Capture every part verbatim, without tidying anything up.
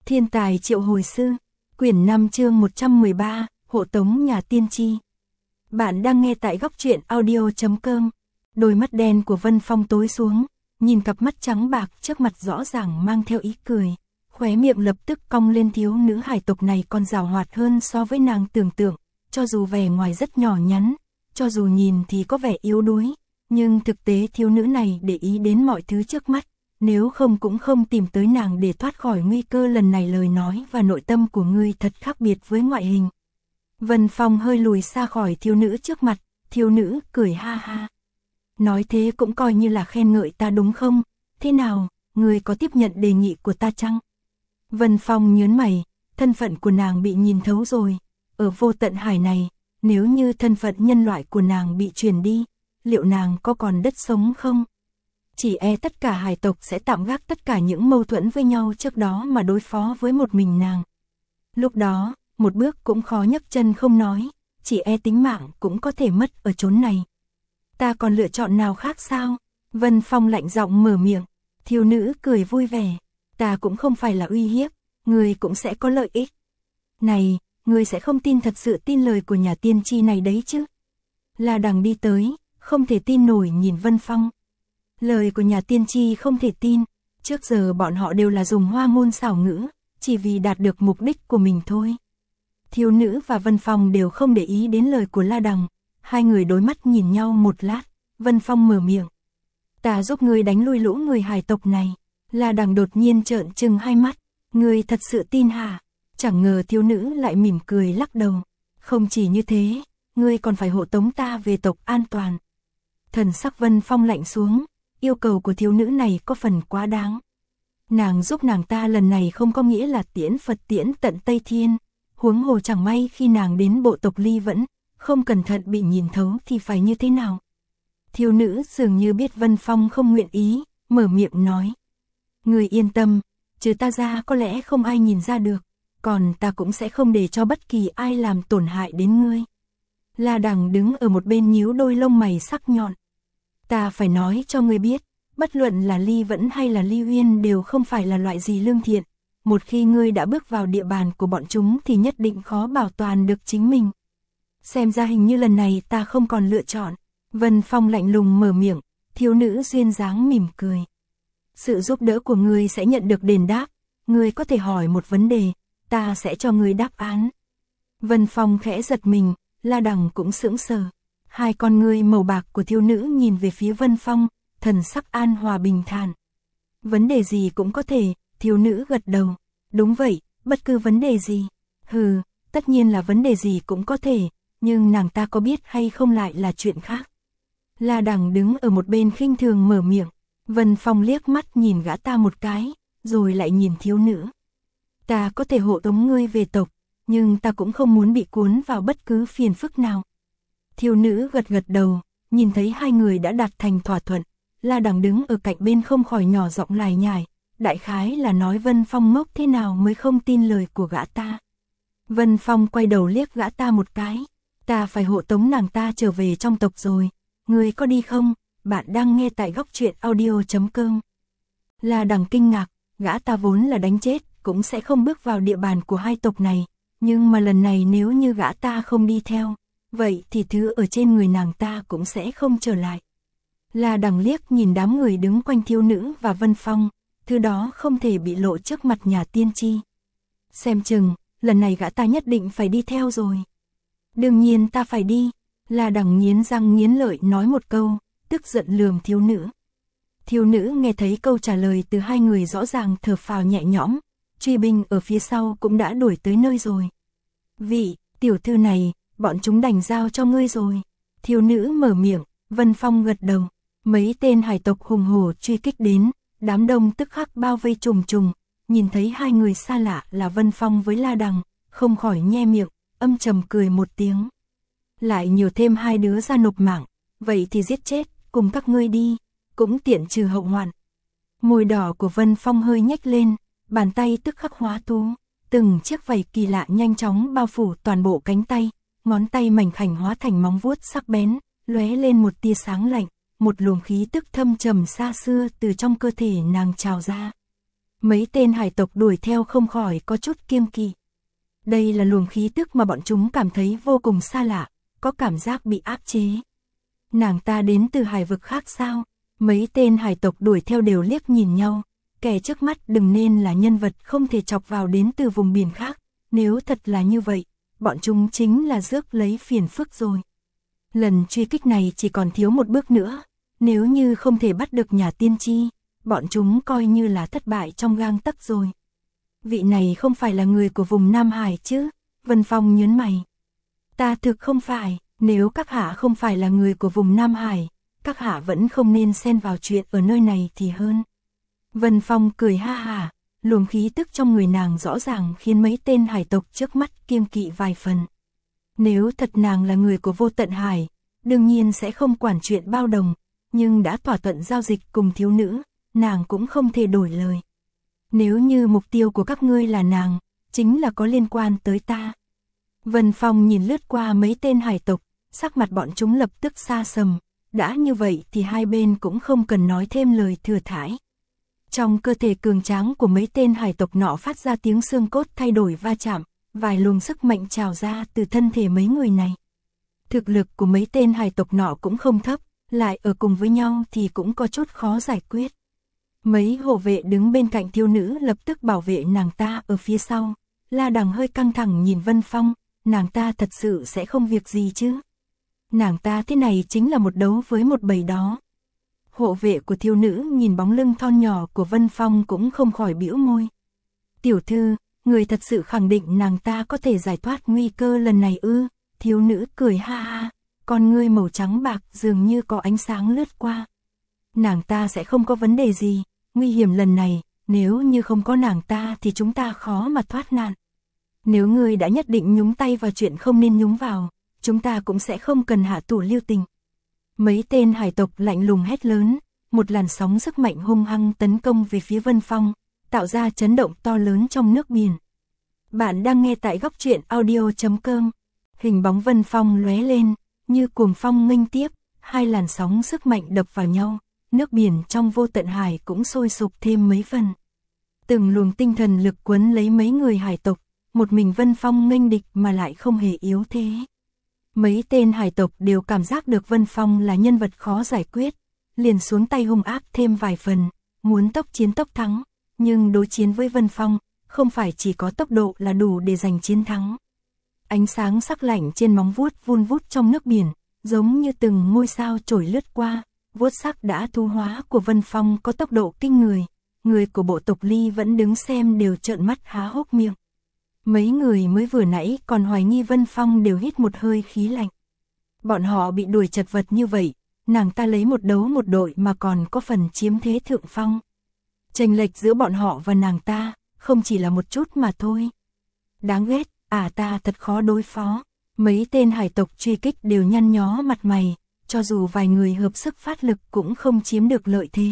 Thiên tài triệu hồi sư, quyển năm chương một trăm mười ba, hộ tống nhà tiên tri. Bạn đang nghe tại góc truyện audio chấm com. Đôi mắt đen của Vân Phong tối xuống, nhìn cặp mắt trắng bạc trước mặt rõ ràng mang theo ý cười, khóe miệng lập tức cong lên. Thiếu nữ hải tộc này còn giàu hoạt hơn so với nàng tưởng tượng, cho dù vẻ ngoài rất nhỏ nhắn, cho dù nhìn thì có vẻ yếu đuối, nhưng thực tế thiếu nữ này để ý đến mọi thứ trước mắt. Nếu không cũng không tìm tới nàng để thoát khỏi nguy cơ. Lần này lời nói và nội tâm của ngươi thật khác biệt với ngoại hình. Vân Phong hơi lùi xa khỏi thiếu nữ trước mặt, thiếu nữ cười ha ha. Nói thế cũng coi như là khen ngợi ta đúng không? Thế nào, ngươi có tiếp nhận đề nghị của ta chăng? Vân Phong nhớn mày, thân phận của nàng bị nhìn thấu rồi. Ở vô tận hải này, nếu như thân phận nhân loại của nàng bị truyền đi, liệu nàng có còn đất sống không? Chỉ e tất cả hải tộc sẽ tạm gác tất cả những mâu thuẫn với nhau trước đó mà đối phó với một mình nàng. Lúc đó, một bước cũng khó nhấc chân không nói, chỉ e tính mạng cũng có thể mất ở chốn này. Ta còn lựa chọn nào khác sao? Vân Phong lạnh giọng mở miệng, thiếu nữ cười vui vẻ. Ta cũng không phải là uy hiếp, ngươi cũng sẽ có lợi ích. Này, ngươi sẽ không tin thật sự tin lời của nhà tiên tri này đấy chứ? La Đằng đi tới, không thể tin nổi nhìn Vân Phong. Lời của nhà tiên tri không thể tin, trước giờ bọn họ đều là dùng hoa ngôn xảo ngữ, chỉ vì đạt được mục đích của mình thôi. Thiếu nữ và Vân Phong đều không để ý đến lời của La Đằng, hai người đối mắt nhìn nhau một lát, Vân Phong mở miệng. Ta giúp ngươi đánh lui lũ người hải tộc này. La Đằng đột nhiên trợn trừng hai mắt, ngươi thật sự tin hả? Chẳng ngờ thiếu nữ lại mỉm cười lắc đầu. Không chỉ như thế, ngươi còn phải hộ tống ta về tộc an toàn. Thần sắc Vân Phong lạnh xuống. Yêu cầu của thiếu nữ này có phần quá đáng. Nàng giúp nàng ta lần này không có nghĩa là tiễn Phật tiễn tận Tây Thiên, huống hồ chẳng may khi nàng đến bộ tộc Ly Vẫn, không cẩn thận bị nhìn thấu thì phải như thế nào? Thiếu nữ dường như biết Vân Phong không nguyện ý, mở miệng nói. Người yên tâm, trừ ta ra có lẽ không ai nhìn ra được, còn ta cũng sẽ không để cho bất kỳ ai làm tổn hại đến ngươi. La Đằng đứng ở một bên nhíu đôi lông mày sắc nhọn. Ta phải nói cho ngươi biết, bất luận là Ly Vẫn hay là Ly Uyên đều không phải là loại gì lương thiện. Một khi ngươi đã bước vào địa bàn của bọn chúng thì nhất định khó bảo toàn được chính mình. Xem ra hình như lần này ta không còn lựa chọn. Vân Phong lạnh lùng mở miệng, thiếu nữ duyên dáng mỉm cười. Sự giúp đỡ của ngươi sẽ nhận được đền đáp. Ngươi có thể hỏi một vấn đề, ta sẽ cho ngươi đáp án. Vân Phong khẽ giật mình, La Đằng cũng sững sờ. Hai con ngươi màu bạc của thiếu nữ nhìn về phía Vân Phong, thần sắc an hòa bình thản. Vấn đề gì cũng có thể, thiếu nữ gật đầu. Đúng vậy, bất cứ vấn đề gì. Hừ, tất nhiên là vấn đề gì cũng có thể, nhưng nàng ta có biết hay không lại là chuyện khác. La Đằng đứng ở một bên khinh thường mở miệng. Vân Phong liếc mắt nhìn gã ta một cái, rồi lại nhìn thiếu nữ. Ta có thể hộ tống ngươi về tộc, nhưng ta cũng không muốn bị cuốn vào bất cứ phiền phức nào. Thiếu nữ gật gật đầu, nhìn thấy hai người đã đạt thành thỏa thuận, La Đằng đứng ở cạnh bên không khỏi nhỏ giọng lải nhải, đại khái là nói Vân Phong ngốc thế nào mới không tin lời của gã ta. Vân Phong quay đầu liếc gã ta một cái, ta phải hộ tống nàng ta trở về trong tộc rồi, ngươi có đi không? Bạn đang nghe tại góc truyện audio chấm com. La Đằng kinh ngạc, gã ta vốn là đánh chết, cũng sẽ không bước vào địa bàn của hai tộc này, nhưng mà lần này nếu như gã ta không đi theo, vậy thì thứ ở trên người nàng ta cũng sẽ không trở lại. La Đằng liếc nhìn đám người đứng quanh thiếu nữ và Vân Phong, thứ đó không thể bị lộ trước mặt nhà tiên tri. Xem chừng, lần này gã ta nhất định phải đi theo rồi. Đương nhiên ta phải đi, La Đằng nghiến răng nghiến lợi nói một câu, tức giận lườm thiếu nữ. Thiếu nữ nghe thấy câu trả lời từ hai người rõ ràng thở phào nhẹ nhõm, truy binh ở phía sau cũng đã đuổi tới nơi rồi. Vị, tiểu thư này, bọn chúng đành giao cho ngươi rồi. Thiếu nữ mở miệng, Vân Phong gật đầu. Mấy tên hải tộc hùng hổ truy kích đến, đám đông tức khắc bao vây trùng trùng, nhìn thấy hai người xa lạ là Vân Phong với La Đằng, không khỏi nhe miệng, âm trầm cười một tiếng. Lại nhiều thêm hai đứa ra nộp mạng, vậy thì giết chết, cùng các ngươi đi, cũng tiện trừ hậu hoạn. Môi đỏ của Vân Phong hơi nhếch lên, bàn tay tức khắc hóa thú, từng chiếc vảy kỳ lạ nhanh chóng bao phủ toàn bộ cánh tay, ngón tay mảnh khảnh hóa thành móng vuốt sắc bén, lóe lên một tia sáng lạnh, một luồng khí tức thâm trầm xa xưa từ trong cơ thể nàng trào ra. Mấy tên hải tộc đuổi theo không khỏi có chút kiêng kỵ. Đây là luồng khí tức mà bọn chúng cảm thấy vô cùng xa lạ, có cảm giác bị áp chế. Nàng ta đến từ hải vực khác sao? Mấy tên hải tộc đuổi theo đều liếc nhìn nhau, kẻ trước mắt đừng nên là nhân vật không thể chọc vào đến từ vùng biển khác, nếu thật là như vậy, bọn chúng chính là rước lấy phiền phức rồi. Lần truy kích này chỉ còn thiếu một bước nữa, nếu như không thể bắt được nhà tiên tri, bọn chúng coi như là thất bại trong gang tấc rồi. Vị này không phải là người của vùng Nam Hải chứ? Vân Phong nhớn mày. Ta thực không phải, nếu các hạ không phải là người của vùng Nam Hải, các hạ vẫn không nên xen vào chuyện ở nơi này thì hơn. Vân Phong cười ha hả, luồng khí tức trong người nàng rõ ràng khiến mấy tên hải tộc trước mắt kiêng kỵ vài phần. Nếu thật nàng là người của Vô Tận Hải, đương nhiên sẽ không quản chuyện bao đồng, nhưng đã thỏa thuận giao dịch cùng thiếu nữ, nàng cũng không thể đổi lời. Nếu như mục tiêu của các ngươi là nàng, chính là có liên quan tới ta. Vân Phong nhìn lướt qua mấy tên hải tộc, sắc mặt bọn chúng lập tức xa sầm, đã như vậy thì hai bên cũng không cần nói thêm lời thừa thãi. Trong cơ thể cường tráng của mấy tên hải tộc nọ phát ra tiếng xương cốt thay đổi va chạm, vài luồng sức mạnh trào ra từ thân thể mấy người này. Thực lực của mấy tên hải tộc nọ cũng không thấp, lại ở cùng với nhau thì cũng có chút khó giải quyết. Mấy hộ vệ đứng bên cạnh thiếu nữ lập tức bảo vệ nàng ta ở phía sau. La Đằng hơi căng thẳng nhìn Vân Phong, nàng ta thật sự sẽ không việc gì chứ? Nàng ta thế này chính là một đấu với một bầy đó. Hộ vệ của thiếu nữ nhìn bóng lưng thon nhỏ của Vân Phong cũng không khỏi bĩu môi. Tiểu thư, người thật sự khẳng định nàng ta có thể giải thoát nguy cơ lần này ư? Thiếu nữ cười ha ha, con ngươi màu trắng bạc dường như có ánh sáng lướt qua. Nàng ta sẽ không có vấn đề gì, nguy hiểm lần này, nếu như không có nàng ta thì chúng ta khó mà thoát nạn. Nếu ngươi đã nhất định nhúng tay vào chuyện không nên nhúng vào, chúng ta cũng sẽ không cần hạ thủ lưu tình. Mấy tên hải tộc lạnh lùng hét lớn, một làn sóng sức mạnh hung hăng tấn công về phía Vân Phong, tạo ra chấn động to lớn trong nước biển. Bạn đang nghe tại góc truyện audio chấm com. Hình bóng Vân Phong lóe lên, như cuồng phong nghênh tiếp, hai làn sóng sức mạnh đập vào nhau, nước biển trong Vô Tận Hải cũng sôi sục thêm mấy phần. Từng luồng tinh thần lực quấn lấy mấy người hải tộc, một mình Vân Phong nghênh địch mà lại không hề yếu thế. Mấy tên hải tộc đều cảm giác được Vân Phong là nhân vật khó giải quyết, liền xuống tay hung ác thêm vài phần, muốn tốc chiến tốc thắng, nhưng đối chiến với Vân Phong, không phải chỉ có tốc độ là đủ để giành chiến thắng. Ánh sáng sắc lạnh trên móng vuốt vun vút trong nước biển, giống như từng ngôi sao trổi lướt qua, vuốt sắc đã thu hóa của Vân Phong có tốc độ kinh người, người của bộ tộc Ly vẫn đứng xem đều trợn mắt há hốc miệng. Mấy người mới vừa nãy còn hoài nghi Vân Phong đều hít một hơi khí lạnh. Bọn họ bị đuổi chật vật như vậy, nàng ta lấy một đấu một đội mà còn có phần chiếm thế thượng phong. Chênh lệch giữa bọn họ và nàng ta, không chỉ là một chút mà thôi. Đáng ghét, à ta thật khó đối phó. Mấy tên hải tộc truy kích đều nhăn nhó mặt mày, cho dù vài người hợp sức phát lực cũng không chiếm được lợi thế.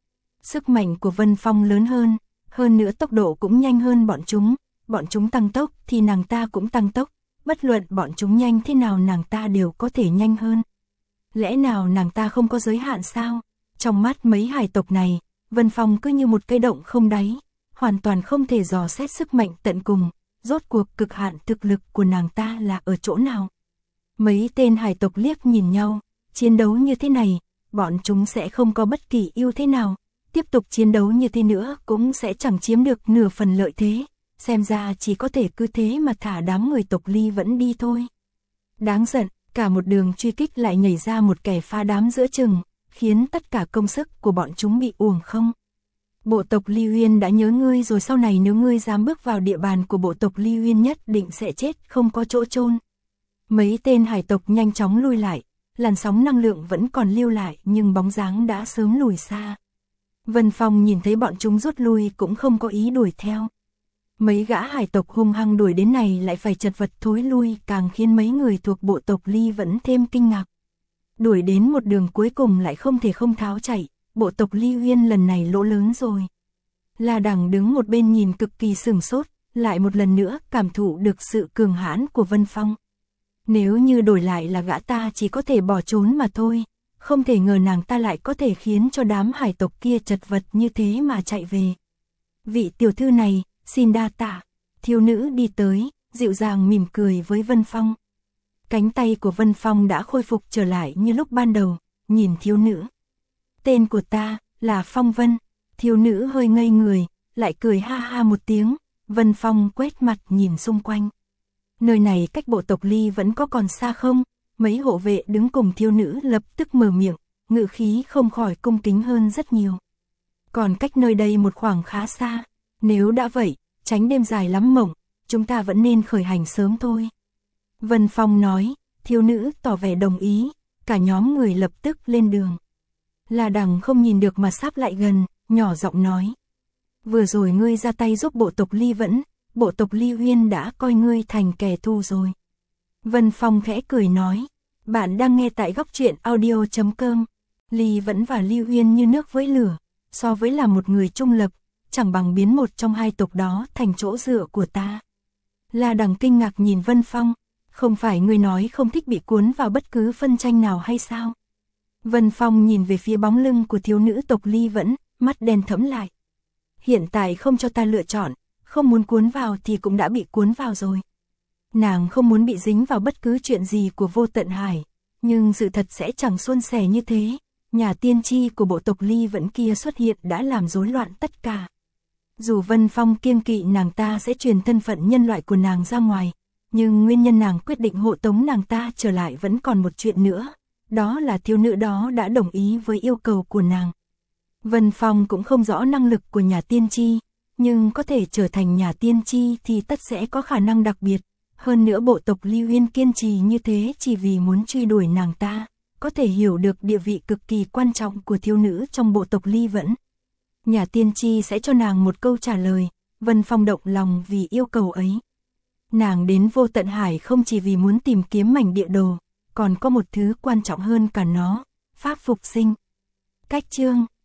Sức mạnh của Vân Phong lớn hơn, hơn nữa tốc độ cũng nhanh hơn bọn chúng. Bọn chúng tăng tốc thì nàng ta cũng tăng tốc, bất luận bọn chúng nhanh thế nào nàng ta đều có thể nhanh hơn. Lẽ nào nàng ta không có giới hạn sao? Trong mắt mấy hải tộc này, Vân Phong cứ như một cái động không đáy, hoàn toàn không thể dò xét sức mạnh tận cùng, rốt cuộc cực hạn thực lực của nàng ta là ở chỗ nào? Mấy tên hải tộc liếc nhìn nhau, chiến đấu như thế này, bọn chúng sẽ không có bất kỳ ưu thế nào, tiếp tục chiến đấu như thế nữa cũng sẽ chẳng chiếm được nửa phần lợi thế. Xem ra chỉ có thể cứ thế mà thả đám người tộc Ly vẫn đi thôi. Đáng giận, cả một đường truy kích lại nhảy ra một kẻ phá đám giữa chừng, khiến tất cả công sức của bọn chúng bị uổng không. Bộ tộc Ly Uyên đã nhớ ngươi rồi, sau này nếu ngươi dám bước vào địa bàn của bộ tộc Ly Uyên nhất định sẽ chết không có chỗ chôn. Mấy tên hải tộc nhanh chóng lui lại, làn sóng năng lượng vẫn còn lưu lại nhưng bóng dáng đã sớm lùi xa. Vân Phong nhìn thấy bọn chúng rút lui cũng không có ý đuổi theo. Mấy gã hải tộc hung hăng đuổi đến này lại phải chật vật thối lui, càng khiến mấy người thuộc bộ tộc Ly vẫn thêm kinh ngạc. Đuổi đến một đường cuối cùng lại không thể không tháo chạy, bộ tộc Ly Uyên lần này lỗ lớn rồi. La Đằng đứng một bên nhìn cực kỳ sửng sốt, lại một lần nữa cảm thụ được sự cường hãn của Vân Phong. Nếu như đổi lại là gã ta chỉ có thể bỏ trốn mà thôi, không thể ngờ nàng ta lại có thể khiến cho đám hải tộc kia chật vật như thế mà chạy về. Vị tiểu thư này, xin đa tạ. Thiếu nữ đi tới, dịu dàng mỉm cười với Vân Phong. Cánh tay của Vân Phong đã khôi phục trở lại như lúc ban đầu, nhìn thiếu nữ. Tên của ta, là Phong Vân. Thiếu nữ hơi ngây người, lại cười ha ha một tiếng. Vân Phong quét mặt nhìn xung quanh. Nơi này cách bộ tộc Ly vẫn có còn xa không? Mấy hộ vệ đứng cùng thiếu nữ lập tức mở miệng, ngữ khí không khỏi cung kính hơn rất nhiều. Còn cách nơi đây một khoảng khá xa. Nếu đã vậy, tránh đêm dài lắm mộng, chúng ta vẫn nên khởi hành sớm thôi. Vân Phong nói, thiếu nữ tỏ vẻ đồng ý, cả nhóm người lập tức lên đường. La Đằng không nhìn được mà sắp lại gần, nhỏ giọng nói. Vừa rồi ngươi ra tay giúp bộ tộc Ly Vẫn, bộ tộc Ly Uyên đã coi ngươi thành kẻ thù rồi. Vân Phong khẽ cười nói, bạn đang nghe tại góc truyện audio chấm com. Ly Vẫn và Ly Uyên như nước với lửa, so với là một người trung lập, chẳng bằng biến một trong hai tộc đó thành chỗ dựa của ta. La Đằng kinh ngạc nhìn Vân Phong, không phải ngươi nói không thích bị cuốn vào bất cứ phân tranh nào hay sao? Vân Phong nhìn về phía bóng lưng của thiếu nữ tộc Ly Vẫn, mắt đen thẫm lại. Hiện tại không cho ta lựa chọn, không muốn cuốn vào thì cũng đã bị cuốn vào rồi. Nàng không muốn bị dính vào bất cứ chuyện gì của Vô Tận Hải, nhưng sự thật sẽ chẳng suôn sẻ như thế. Nhà tiên tri của bộ tộc Ly Vẫn kia xuất hiện đã làm rối loạn tất cả. Dù Vân Phong kiêng kỵ nàng ta sẽ truyền thân phận nhân loại của nàng ra ngoài, nhưng nguyên nhân nàng quyết định hộ tống nàng ta trở lại vẫn còn một chuyện nữa. Đó là thiếu nữ đó đã đồng ý với yêu cầu của nàng. Vân Phong cũng không rõ năng lực của nhà tiên tri, nhưng có thể trở thành nhà tiên tri thì tất sẽ có khả năng đặc biệt. Hơn nữa bộ tộc Ly Uyên kiên trì như thế chỉ vì muốn truy đuổi nàng ta, có thể hiểu được địa vị cực kỳ quan trọng của thiếu nữ trong bộ tộc Ly Vẫn. Nhà tiên tri sẽ cho nàng một câu trả lời, Vân Phong động lòng vì yêu cầu ấy. Nàng đến Vô Tận Hải không chỉ vì muốn tìm kiếm mảnh địa đồ, còn có một thứ quan trọng hơn cả nó, pháp phục sinh. Cách chương